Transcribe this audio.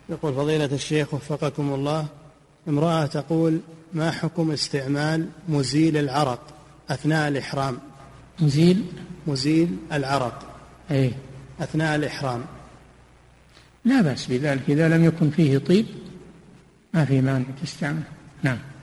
يقول فضيلة الشيخ وفقكم الله، امرأة تقول: ما حكم استعمال مزيل العرق أثناء الإحرام؟ مزيل العرق أثناء الإحرام. لا بأس بذلك إذا لم يكن فيه طيب، ما في مانع تستعمل. نعم.